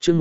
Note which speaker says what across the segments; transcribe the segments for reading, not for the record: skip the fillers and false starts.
Speaker 1: chương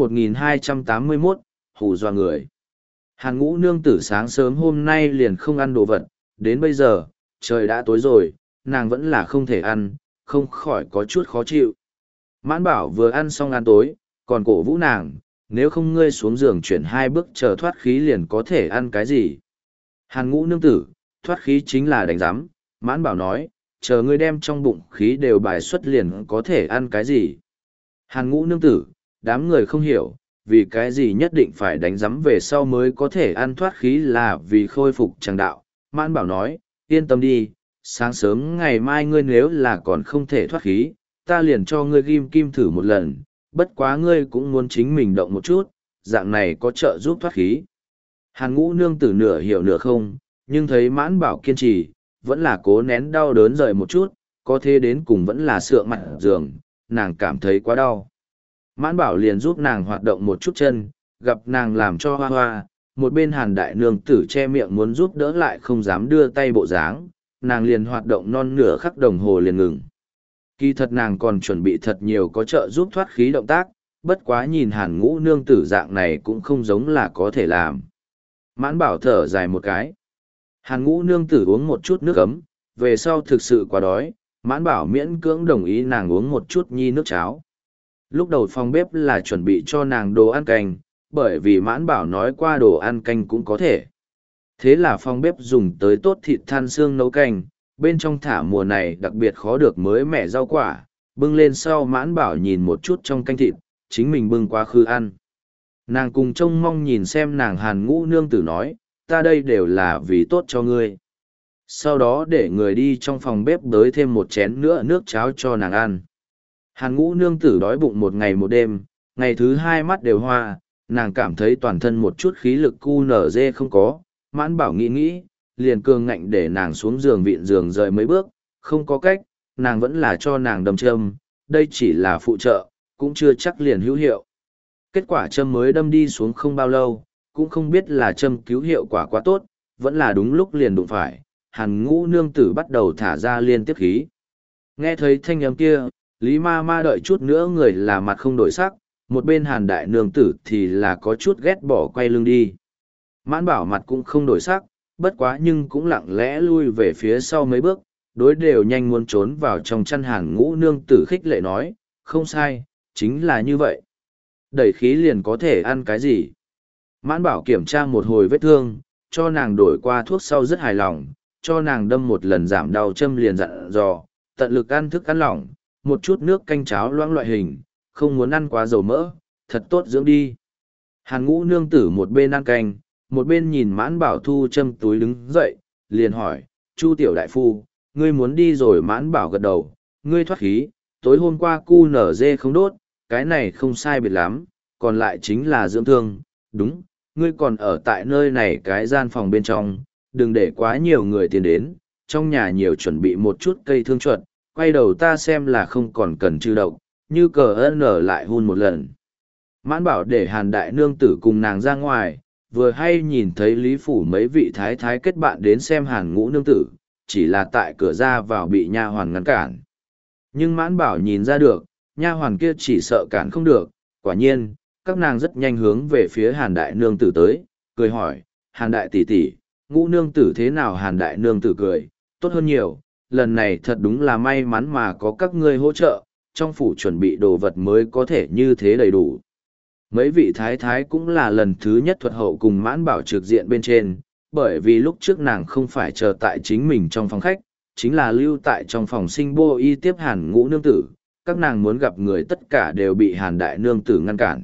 Speaker 1: 1281, hù dọa người. Hàn Ngũ nương tử sáng sớm hôm nay liền không ăn đồ vật, đến bây giờ, trời đã tối rồi, nàng vẫn là không thể ăn, không khỏi có chút khó chịu. Mãn Bảo vừa ăn xong ăn tối, còn cổ vũ nàng, nếu không ngươi xuống giường chuyển 2 bước chờ thoát khí liền có thể ăn cái gì. Hàn Ngũ nương tử, thoát khí chính là đánh giám, Mãn Bảo nói, chờ ngươi đem trong bụng khí đều bài xuất liền có thể ăn cái gì. Hàn Ngũ nương tử, đám người không hiểu, vì cái gì nhất định phải đánh giám về sau mới có thể ăn thoát khí là vì khôi phục tràng đạo. Mãn Bảo nói, yên tâm đi, sáng sớm ngày mai ngươi nếu là còn không thể thoát khí, ta liền cho ngươi ghim kim thử một lần, bất quá ngươi cũng muốn chính mình động một chút, dạng này có trợ giúp thoát khí. Hàn Ngũ nương tử nửa hiểu nửa không, nhưng thấy Mãn Bảo kiên trì, vẫn là cố nén đau đớn rời một chút, có thế đến cùng vẫn là sượng mặt giường, nàng cảm thấy quá đau. Mãn Bảo liền giúp nàng hoạt động một chút chân, gặp nàng làm cho hoa hoa, một bên Hàn đại nương tử che miệng muốn giúp đỡ lại không dám đưa tay bộ dáng, nàng liền hoạt động non nửa khắc đồng hồ liền ngừng. Kỳ thật nàng còn chuẩn bị thật nhiều có trợ giúp thoát khí động tác, bất quá nhìn Hàn Ngũ nương tử dạng này cũng không giống là có thể làm. Mãn Bảo thở dài một cái. Hàn Ngũ nương tử uống một chút nước ấm, về sau thực sự quá đói, Mãn Bảo miễn cưỡng đồng ý nàng uống một chút nhi nước cháo. Lúc đầu phòng bếp là chuẩn bị cho nàng đồ ăn canh, bởi vì Mãn Bảo nói qua đồ ăn canh cũng có thể. Thế là phòng bếp dùng tới tốt thịt than xương nấu canh, bên trong thả mùa này đặc biệt khó được mới mẻ rau quả, bưng lên sau Mãn Bảo nhìn một chút trong canh thịt, chính mình bưng quá khứ ăn. Nàng cùng trông mong nhìn xem nàng Hàn Ngũ nương tử nói, ta đây đều là vì tốt cho ngươi. Sau đó để người đi trong phòng bếp đới thêm một chén nữa nước cháo cho nàng ăn. Hàn Ngũ nương tử đói bụng một ngày một đêm, ngày thứ 2 mắt đều hoa, nàng cảm thấy toàn thân một chút khí lực cu nở dê không có. Mãn Bảo nghĩ nghĩ, liền cường ngạnh để nàng xuống giường vịn giường rời mấy bước, không có cách, nàng vẫn là cho nàng đâm châm, đây chỉ là phụ trợ, cũng chưa chắc liền hữu hiệu. Kết quả châm mới đâm đi xuống không bao lâu, cũng không biết là châm cứu hiệu quả quá tốt, vẫn là đúng lúc liền đụng phải, Hàn Ngũ nương tử bắt đầu thả ra liên tiếp khí. Nghe thấy thanh âm kia, Lý ma ma đợi chút nữa người là mặt không đổi sắc, một bên Hàn đại nương tử thì là có chút ghét bỏ quay lưng đi. Mãn Bảo mặt cũng không đổi sắc, bất quá nhưng cũng lặng lẽ lui về phía sau mấy bước, đối đều nhanh muốn trốn vào trong chăn Hàn Ngũ nương tử khích lệ nói, không sai, chính là như vậy. Đẩy khí liền có thể ăn cái gì. Mãn Bảo kiểm tra một hồi vết thương, cho nàng đổi qua thuốc sau rất hài lòng, cho nàng đâm một lần giảm đau châm liền dặn dò, tận lực ăn thức ăn lỏng, một chút nước canh cháo loãng loại hình, không muốn ăn quá dầu mỡ, thật tốt dưỡng đi. Hàn Ngũ nương tử một bên ăn canh, một bên nhìn Mãn Bảo thu châm túi đứng dậy, liền hỏi, Chu tiểu đại phu, ngươi muốn đi rồi? Mãn Bảo gật đầu, ngươi thoát khí, tối hôm qua cu nở dê không đốt, cái này không sai biệt lắm, còn lại chính là dưỡng thương, đúng, ngươi còn ở tại nơi này cái gian phòng bên trong, đừng để quá nhiều người tiến đến, trong nhà nhiều chuẩn bị một chút cây thương chuột, quay đầu ta xem là không còn cần trừ độc, như cờ ân ở lại hun một lần. Mãn Bảo để Hàn đại nương tử cùng nàng ra ngoài, vừa hay nhìn thấy Lý phủ mấy vị thái thái kết bạn đến xem Hàn Ngũ nương tử, chỉ là tại cửa ra vào bị nha hoàn ngăn cản. Nhưng Mãn Bảo nhìn ra được, nha hoàn kia chỉ sợ cản không được, quả nhiên, các nàng rất nhanh hướng về phía Hàn đại nương tử tới, cười hỏi, Hàn đại tỷ tỷ, Ngũ nương tử thế nào? Hàn đại nương tử cười, tốt hơn nhiều, lần này thật đúng là may mắn mà có các ngươi hỗ trợ, trong phủ chuẩn bị đồ vật mới có thể như thế đầy đủ. Mấy vị thái thái cũng là lần thứ nhất thuật hậu cùng Mãn Bảo trực diện bên trên, bởi vì lúc trước nàng không phải chờ tại chính mình trong phòng khách, chính là lưu tại trong phòng sinh bô y tiếp Hàn Ngũ nương tử, các nàng muốn gặp người tất cả đều bị Hàn đại nương tử ngăn cản.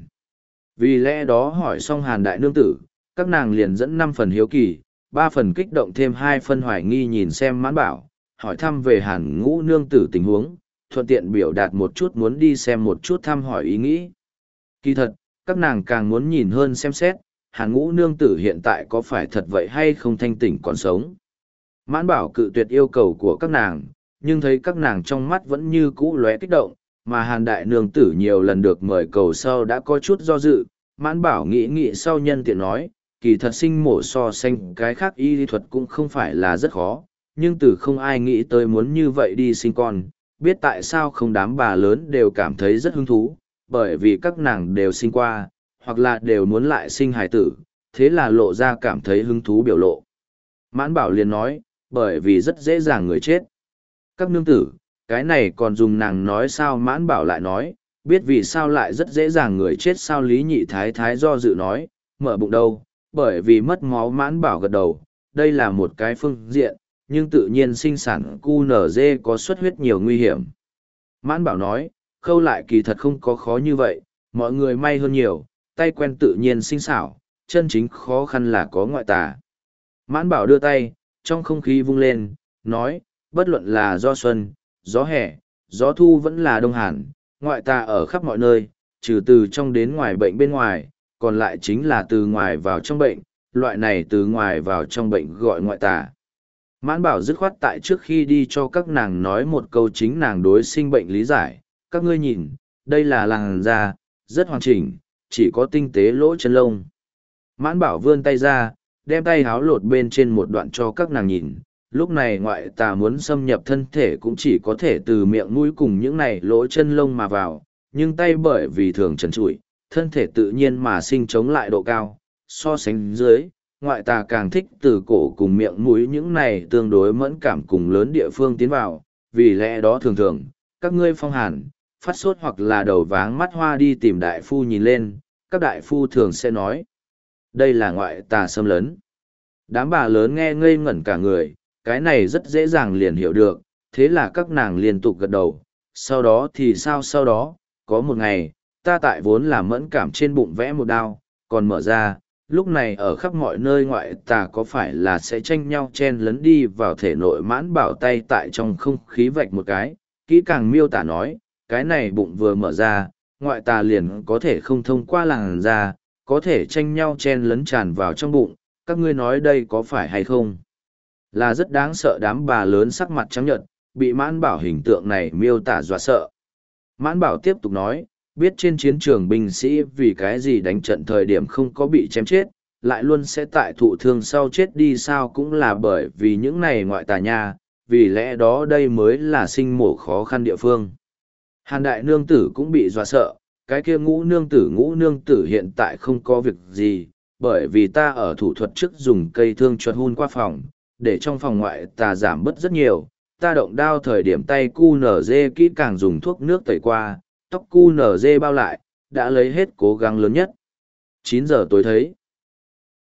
Speaker 1: Vì lẽ đó hỏi xong Hàn đại nương tử, các nàng liền dẫn 5 phần hiếu kỳ, 3 phần kích động thêm 2 phần hoài nghi nhìn xem Mãn Bảo, hỏi thăm về Hàn Ngũ nương tử tình huống, thuận tiện biểu đạt một chút muốn đi xem một chút thăm hỏi ý nghĩ. Kỳ thật, các nàng càng muốn nhìn hơn xem xét, Hàn Ngũ nương tử hiện tại có phải thật vậy hay không thanh tỉnh còn sống. Mãn Bảo cự tuyệt yêu cầu của các nàng, nhưng thấy các nàng trong mắt vẫn như cũ lóe kích động, mà Hàn đại nương tử nhiều lần được mời cầu sau đã có chút do dự. Mãn Bảo nghĩ nghĩ sau nhân tiện nói, kỳ thật sinh mổ so sánh cái khác y lý thuật cũng không phải là rất khó, nhưng từ không ai nghĩ tới muốn như vậy đi sinh con, biết tại sao không đám bà lớn đều cảm thấy rất hứng thú, bởi vì các nàng đều sinh qua, hoặc là đều muốn lại sinh hài tử, thế là lộ ra cảm thấy hứng thú biểu lộ. Mãn Bảo liền nói, bởi vì rất dễ dàng người chết. Các nương tử, cái này còn dùng nàng nói sao? Mãn Bảo lại nói, biết vì sao lại rất dễ dàng người chết sao? Lý Nhị Thái Thái do dự nói, mở bụng đâu, bởi vì mất máu. Mãn Bảo gật đầu, đây là một cái phương diện, nhưng tự nhiên sinh sản QNZ có xuất huyết nhiều nguy hiểm. Mãn Bảo nói, khâu lại kỳ thật không có khó như vậy, mọi người may hơn nhiều, tay quen tự nhiên sinh xảo, chân chính khó khăn là có ngoại tà. Mãn Bảo đưa tay, trong không khí vung lên, nói, bất luận là do xuân, gió hè, gió thu vẫn là đông hàn, ngoại tà ở khắp mọi nơi, trừ từ trong đến ngoài bệnh bên ngoài, còn lại chính là từ ngoài vào trong bệnh, loại này từ ngoài vào trong bệnh gọi ngoại tà. Mãn Bảo dứt khoát tại trước khi đi cho các nàng nói một câu chính nàng đối sinh bệnh lý giải, các ngươi nhìn, đây là làn da, rất hoàn chỉnh, chỉ có tinh tế lỗ chân lông. Mãn Bảo vươn tay ra, đem tay háo lột bên trên một đoạn cho các nàng nhìn, lúc này ngoại tà muốn xâm nhập thân thể cũng chỉ có thể từ miệng mũi cùng những này lỗ chân lông mà vào, nhưng tay bởi vì thường trần trụi, thân thể tự nhiên mà sinh chống lại độ cao, so sánh dưới, ngoại tà càng thích từ cổ cùng miệng mũi những này tương đối mẫn cảm cùng lớn địa phương tiến vào, vì lẽ đó thường thường, các ngươi phong hàn, phát sốt hoặc là đầu váng mắt hoa đi tìm đại phu nhìn lên, các đại phu thường sẽ nói, đây là ngoại tà xâm lấn. Đám bà lớn nghe ngây ngẩn cả người, cái này rất dễ dàng liền hiểu được, thế là các nàng liên tục gật đầu. Sau đó thì sao? Sau đó, có một ngày, ta tại vốn là mẫn cảm trên bụng vẽ một đao, còn mở ra, lúc này ở khắp mọi nơi ngoại tà có phải là sẽ tranh nhau chen lấn đi vào thể nội. Mãn Bảo tay tại trong không khí vạch một cái, kỹ càng miêu tả nói, cái này bụng vừa mở ra, ngoại tà liền có thể không thông qua làn da, có thể tranh nhau chen lấn tràn vào trong bụng, các ngươi nói đây có phải hay không? Là rất đáng sợ. Đám bà lớn sắc mặt trắng nhợt, bị Mãn Bảo hình tượng này miêu tả dọa sợ. Mãn Bảo tiếp tục nói, biết trên chiến trường binh sĩ vì cái gì đánh trận thời điểm không có bị chém chết, lại luôn sẽ tại thụ thương sau chết đi sao? Cũng là bởi vì những này ngoại tà nha, vì lẽ đó đây mới là sinh mổ khó khăn địa phương. Hàn đại nương tử cũng bị dọa sợ, cái kia ngũ nương tử hiện tại không có việc gì, bởi vì ta ở thủ thuật trước dùng cây thương chuột hun qua phòng, để trong phòng ngoại tà giảm bớt rất nhiều, ta động đao thời điểm tay QNZ kỹ càng dùng thuốc nước tẩy qua, tóc QNZ bao lại, đã lấy hết cố gắng lớn nhất. 9 giờ tối thấy,